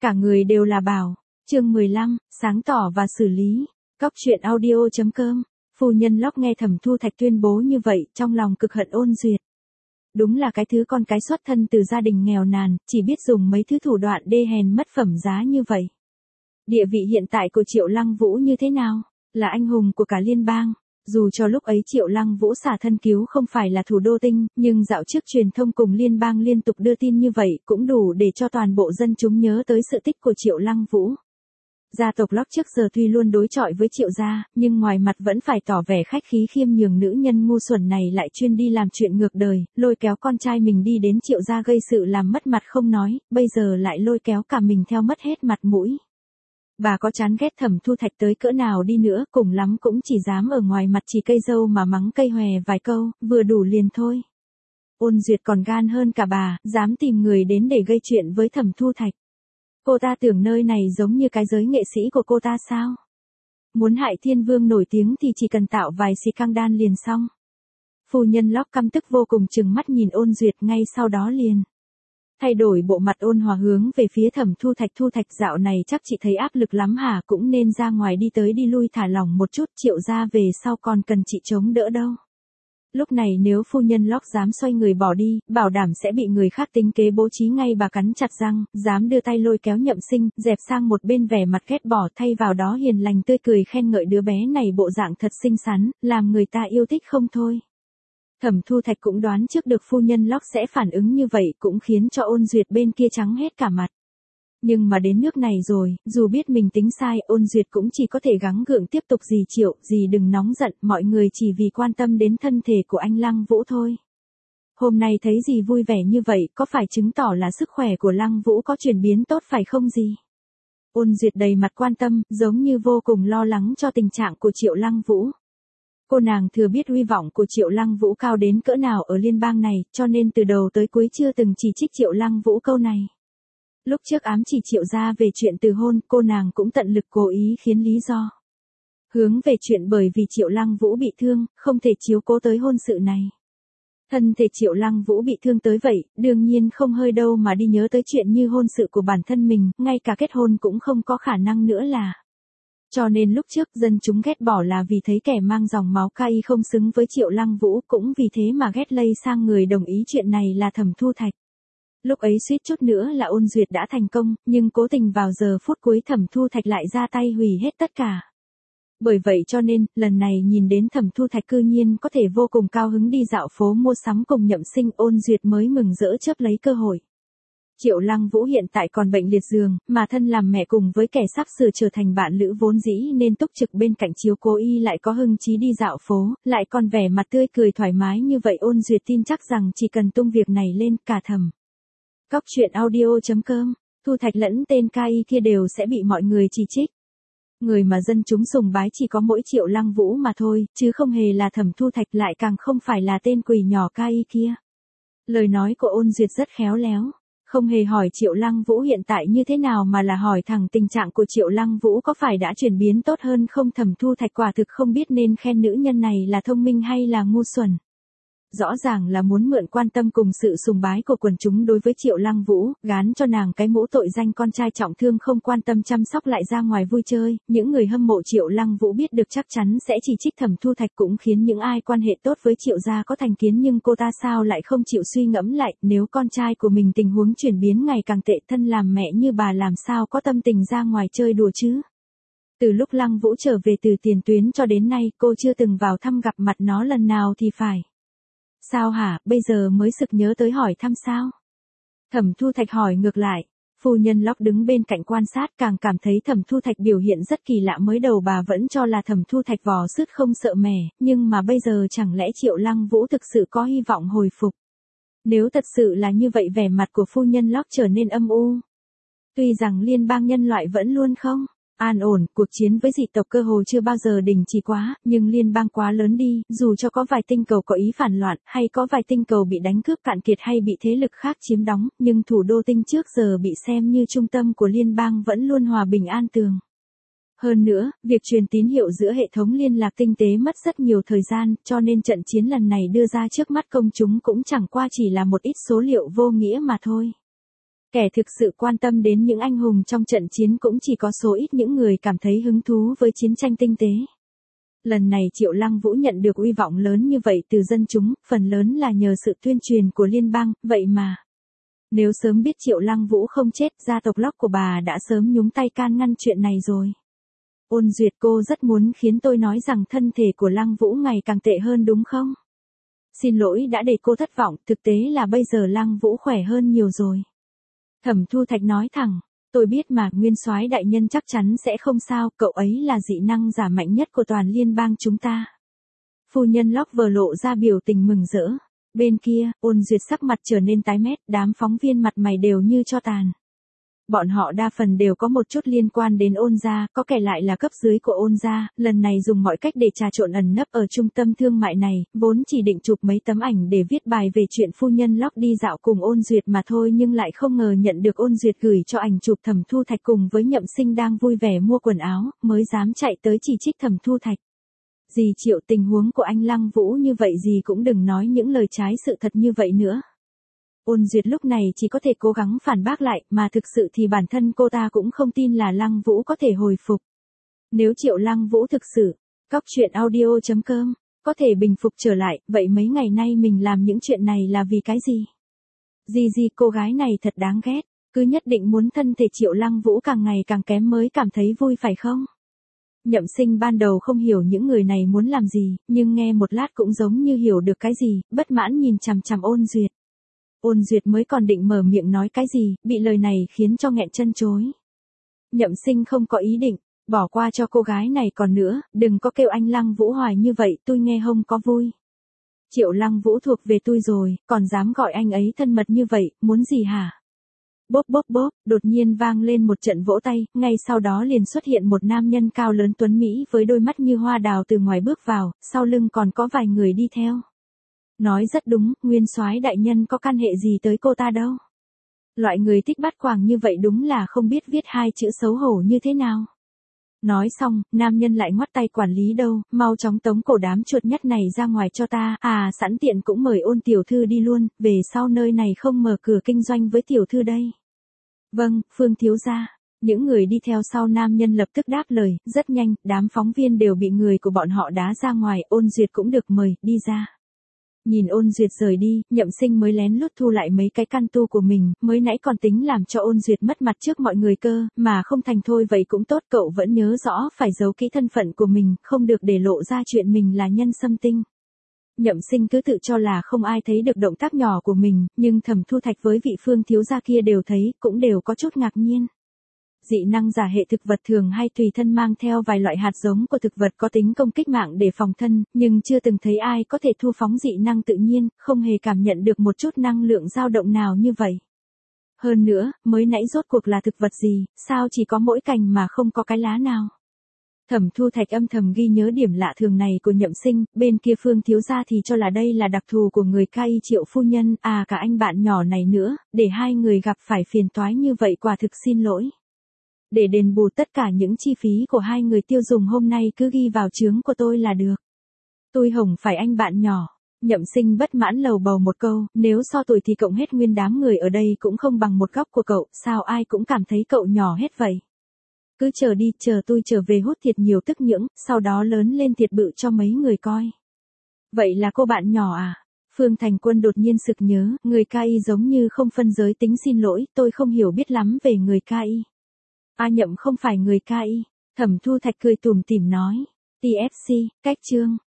Cả người đều là bảo. Chương 15, sáng tỏ và xử lý. Cóc truyện audio.com. Phu nhân Locke nghe Thẩm Thu Thạch tuyên bố như vậy, trong lòng cực hận Ôn Duyệt. Đúng là cái thứ con cái xuất thân từ gia đình nghèo nàn, chỉ biết dùng mấy thứ thủ đoạn đê hèn mất phẩm giá như vậy. Địa vị hiện tại của Triệu Lăng Vũ như thế nào? Là anh hùng của cả liên bang. Dù cho lúc ấy Triệu Lăng Vũ xả thân cứu không phải là thủ đô tinh, nhưng dạo trước truyền thông cùng liên bang liên tục đưa tin như vậy cũng đủ để cho toàn bộ dân chúng nhớ tới sự tích của Triệu Lăng Vũ. Gia tộc Locke trước giờ tuy luôn đối chọi với Triệu gia, nhưng ngoài mặt vẫn phải tỏ vẻ khách khí khiêm nhường, nữ nhân ngu xuẩn này lại chuyên đi làm chuyện ngược đời, lôi kéo con trai mình đi đến Triệu gia gây sự làm mất mặt không nói, bây giờ lại lôi kéo cả mình theo mất hết mặt mũi. Bà có chán ghét Thẩm Thu Thạch tới cỡ nào đi nữa, cùng lắm cũng chỉ dám ở ngoài mặt chỉ cây dâu mà mắng cây hòe vài câu, vừa đủ liền thôi. Ôn Duyệt còn gan hơn cả bà, dám tìm người đến để gây chuyện với Thẩm Thu Thạch. Cô ta tưởng nơi này giống như cái giới nghệ sĩ của cô ta sao? Muốn hại thiên vương nổi tiếng thì chỉ cần tạo vài scandal liền xong. Phu nhân Locke căm tức vô cùng trừng mắt nhìn Ôn Duyệt, ngay sau đó liền thay đổi bộ mặt ôn hòa hướng về phía Thẩm Thu Thạch. Thu Thạch, dạo này chắc chị thấy áp lực lắm hả, cũng nên ra ngoài đi tới đi lui thả lỏng một chút, Triệu gia về sau còn cần chị chống đỡ đâu. Lúc này nếu phu nhân Locke dám xoay người bỏ đi, bảo đảm sẽ bị người khác tính kế bố trí ngay. Bà cắn chặt răng, dám đưa tay lôi kéo Nhậm Sinh, dẹp sang một bên vẻ mặt ghét bỏ, thay vào đó hiền lành tươi cười khen ngợi đứa bé này bộ dạng thật xinh xắn, làm người ta yêu thích không thôi. Thẩm Thu Thạch cũng đoán trước được phu nhân Locke sẽ phản ứng như vậy, cũng khiến cho Ôn Duyệt bên kia trắng hết cả mặt. Nhưng mà đến nước này rồi, dù biết mình tính sai, Ôn Duyệt cũng chỉ có thể gắng gượng tiếp tục. Dì Triệu, dì đừng nóng giận, mọi người chỉ vì quan tâm đến thân thể của anh Lăng Vũ thôi. Hôm nay thấy dì vui vẻ như vậy, có phải chứng tỏ là sức khỏe của Lăng Vũ có chuyển biến tốt phải không dì? Ôn Duyệt đầy mặt quan tâm, giống như vô cùng lo lắng cho tình trạng của Triệu Lăng Vũ. Cô nàng thừa biết uy vọng của Triệu Lăng Vũ cao đến cỡ nào ở liên bang này, cho nên từ đầu tới cuối chưa từng chỉ trích Triệu Lăng Vũ câu này. Lúc trước ám chỉ Triệu gia về chuyện từ hôn, cô nàng cũng tận lực cố ý khiến lý do hướng về chuyện bởi vì Triệu Lăng Vũ bị thương, không thể chiếu cố tới hôn sự này. Thân thể Triệu Lăng Vũ bị thương tới vậy, đương nhiên không hơi đâu mà đi nhớ tới chuyện như hôn sự của bản thân mình, ngay cả kết hôn cũng không có khả năng nữa là. Cho nên lúc trước dân chúng ghét bỏ là vì thấy kẻ mang dòng máu cay không xứng với Triệu Lăng Vũ, cũng vì thế mà ghét lây sang người đồng ý chuyện này là Thẩm Thu Thạch. Lúc ấy suýt chút nữa là Ôn Duyệt đã thành công, nhưng cố tình vào giờ phút cuối Thẩm Thu Thạch lại ra tay hủy hết tất cả. Bởi vậy cho nên, lần này nhìn đến Thẩm Thu Thạch cư nhiên có thể vô cùng cao hứng đi dạo phố mua sắm cùng Nhậm Sinh, Ôn Duyệt mới mừng rỡ chớp lấy cơ hội. Triệu Lăng Vũ hiện tại còn bệnh liệt giường, mà thân làm mẹ cùng với kẻ sắp sửa trở thành bạn lữ vốn dĩ nên túc trực bên cạnh chiếu cố y lại có hưng chí đi dạo phố, lại còn vẻ mặt tươi cười thoải mái như vậy. Ôn Duyệt tin chắc rằng chỉ cần tung việc này lên, cả Thẩm Cóc truyện audio.com, Thu Thạch lẫn tên ca y kia đều sẽ bị mọi người chỉ trích. Người mà dân chúng sùng bái chỉ có mỗi Triệu Lăng Vũ mà thôi, chứ không hề là Thẩm Thu Thạch, lại càng không phải là tên quỷ nhỏ ca y kia. Lời nói của Ôn Duyệt rất khéo léo. Không hề hỏi Triệu Lăng Vũ hiện tại như thế nào mà là hỏi thẳng tình trạng của Triệu Lăng Vũ có phải đã chuyển biến tốt hơn không. Thẩm Thu Thạch quả thực không biết nên khen nữ nhân này là thông minh hay là ngu xuẩn. Rõ ràng là muốn mượn quan tâm cùng sự sùng bái của quần chúng đối với Triệu Lăng Vũ, gán cho nàng cái mũ tội danh con trai trọng thương không quan tâm chăm sóc lại ra ngoài vui chơi. Những người hâm mộ Triệu Lăng Vũ biết được chắc chắn sẽ chỉ trích Thẩm Thu Thạch, cũng khiến những ai quan hệ tốt với Triệu gia có thành kiến, nhưng cô ta sao lại không chịu suy ngẫm lại, nếu con trai của mình tình huống chuyển biến ngày càng tệ, thân làm mẹ như bà làm sao có tâm tình ra ngoài chơi đùa chứ. Từ lúc Lăng Vũ trở về từ tiền tuyến cho đến nay, cô chưa từng vào thăm gặp mặt nó lần nào thì phải. Sao hả, bây giờ mới sực nhớ tới hỏi thăm sao? Thẩm Thu Thạch hỏi ngược lại. Phu nhân Locke đứng bên cạnh quan sát, càng cảm thấy Thẩm Thu Thạch biểu hiện rất kỳ lạ. Mới đầu bà vẫn cho là Thẩm Thu Thạch vò sứt không sợ mẻ, nhưng mà bây giờ chẳng lẽ Triệu Lăng Vũ thực sự có hy vọng hồi phục? Nếu thật sự là như vậy, vẻ mặt của phu nhân Locke trở nên âm u. Tuy rằng liên bang nhân loại vẫn luôn không an ổn, cuộc chiến với dị tộc cơ hồ chưa bao giờ đình chỉ quá, nhưng liên bang quá lớn đi, dù cho có vài tinh cầu có ý phản loạn, hay có vài tinh cầu bị đánh cướp cạn kiệt hay bị thế lực khác chiếm đóng, nhưng thủ đô tinh trước giờ bị xem như trung tâm của liên bang vẫn luôn hòa bình an tường. Hơn nữa, việc truyền tín hiệu giữa hệ thống liên lạc tinh tế mất rất nhiều thời gian, cho nên trận chiến lần này đưa ra trước mắt công chúng cũng chẳng qua chỉ là một ít số liệu vô nghĩa mà thôi. Kẻ thực sự quan tâm đến những anh hùng trong trận chiến cũng chỉ có số ít những người cảm thấy hứng thú với chiến tranh tinh tế. Lần này Triệu Lăng Vũ nhận được uy vọng lớn như vậy từ dân chúng, phần lớn là nhờ sự tuyên truyền của liên bang, vậy mà. Nếu sớm biết Triệu Lăng Vũ không chết, gia tộc Locke của bà đã sớm nhúng tay can ngăn chuyện này rồi. Ôn Duyệt, cô rất muốn khiến tôi nói rằng thân thể của Lăng Vũ ngày càng tệ hơn đúng không? Xin lỗi đã để cô thất vọng, thực tế là bây giờ Lăng Vũ khỏe hơn nhiều rồi. Thẩm Thu Thạch nói thẳng, tôi biết mà, Nguyên Soái đại nhân chắc chắn sẽ không sao, cậu ấy là dị năng giả mạnh nhất của toàn liên bang chúng ta. Phu nhân Locke vừa lộ ra biểu tình mừng rỡ. Bên kia, Ôn Duyệt sắc mặt trở nên tái mét, đám phóng viên mặt mày đều như tro tàn. Bọn họ đa phần đều có một chút liên quan đến Ôn gia, có kẻ lại là cấp dưới của Ôn gia, lần này dùng mọi cách để trà trộn ẩn nấp ở trung tâm thương mại này, vốn chỉ định chụp mấy tấm ảnh để viết bài về chuyện phu nhân Locke đi dạo cùng Ôn Duyệt mà thôi, nhưng lại không ngờ nhận được Ôn Duyệt gửi cho ảnh chụp Thẩm Thu Thạch cùng với Nhậm Sinh đang vui vẻ mua quần áo, mới dám chạy tới chỉ trích Thẩm Thu Thạch. Dì Triệu, tình huống của anh Lăng Vũ như vậy dì cũng đừng nói những lời trái sự thật như vậy nữa. Ôn Duyệt lúc này chỉ có thể cố gắng phản bác lại, mà thực sự thì bản thân cô ta cũng không tin là Lăng Vũ có thể hồi phục. Nếu Triệu Lăng Vũ thực sự, Cóc Truyện Audio.com, có thể bình phục trở lại, vậy mấy ngày nay mình làm những chuyện này là vì cái gì? Dì cô gái này thật đáng ghét, cứ nhất định muốn thân thể Triệu Lăng Vũ càng ngày càng kém mới cảm thấy vui phải không? Nhậm Sinh ban đầu không hiểu những người này muốn làm gì, nhưng nghe một lát cũng giống như hiểu được cái gì, bất mãn nhìn chằm chằm Ôn Duyệt. Ôn Duyệt mới còn định mở miệng nói cái gì, bị lời này khiến cho nghẹn chân chối. Nhậm Sinh không có ý định, bỏ qua cho cô gái này, còn nữa, đừng có kêu anh Lăng Vũ hoài như vậy, tôi nghe không có vui. Triệu Lăng Vũ thuộc về tôi rồi, còn dám gọi anh ấy thân mật như vậy, muốn gì hả? Bốp bốp bốp, đột nhiên vang lên một trận vỗ tay, ngay sau đó liền xuất hiện một nam nhân cao lớn tuấn Mỹ với đôi mắt như hoa đào từ ngoài bước vào, sau lưng còn có vài người đi theo. Nói rất đúng, Nguyên Soái đại nhân có căn hệ gì tới cô ta đâu. Loại người thích bắt quàng như vậy đúng là không biết viết hai chữ xấu hổ như thế nào. Nói xong, nam nhân lại ngoắt tay, quản lý đâu, mau chóng tống cổ đám chuột nhắt này ra ngoài cho ta, sẵn tiện cũng mời Ôn tiểu thư đi luôn, về sau nơi này không mở cửa kinh doanh với tiểu thư đây. Vâng, Phương thiếu gia. Những người đi theo sau nam nhân lập tức đáp lời, rất nhanh, đám phóng viên đều bị người của bọn họ đá ra ngoài, Ôn Duyệt cũng được mời, đi ra. Nhìn Ôn Duyệt rời đi, Nhậm Sinh mới lén lút thu lại mấy cái căn tu của mình, mới nãy còn tính làm cho Ôn Duyệt mất mặt trước mọi người cơ, mà không thành thôi vậy cũng tốt, cậu vẫn nhớ rõ phải giấu kỹ thân phận của mình, không được để lộ ra chuyện mình là nhân xâm tinh. Nhậm Sinh cứ tự cho là không ai thấy được động tác nhỏ của mình, nhưng Thẩm Thu Thạch với vị Phương thiếu gia kia đều thấy, cũng đều có chút ngạc nhiên. Dị năng giả hệ thực vật thường hay tùy thân mang theo vài loại hạt giống của thực vật có tính công kích mạng để phòng thân, nhưng chưa từng thấy ai có thể thu phóng dị năng tự nhiên, không hề cảm nhận được một chút năng lượng dao động nào như vậy. Hơn nữa, mới nãy rốt cuộc là thực vật gì, sao chỉ có mỗi cành mà không có cái lá nào? Thẩm Thu Thạch âm thầm ghi nhớ điểm lạ thường này của Nhậm Sinh, bên kia Phương thiếu gia thì cho là đây là đặc thù của người Kai Triệu phu nhân, cả anh bạn nhỏ này nữa, để hai người gặp phải phiền toái như vậy quả thực xin lỗi. Để đền bù tất cả những chi phí của hai người tiêu dùng hôm nay cứ ghi vào chướng của tôi là được. Tôi hổng phải anh bạn nhỏ. Nhậm Sinh bất mãn lầu bầu một câu, nếu so tuổi thì cộng hết nguyên đám người ở đây cũng không bằng một góc của cậu, sao ai cũng cảm thấy cậu nhỏ hết vậy. Cứ chờ đi, chờ tôi trở về hút thiệt nhiều tức nhưỡng, sau đó lớn lên thiệt bự cho mấy người coi. Vậy là cô bạn nhỏ à? Phương Thành Quân đột nhiên sực nhớ, người Kai giống như không phân giới tính, xin lỗi, tôi không hiểu biết lắm về người Kai. Nhậm không phải người Kai. Thẩm Thu Thạch cười tủm tỉm nói. TFC, cách chương.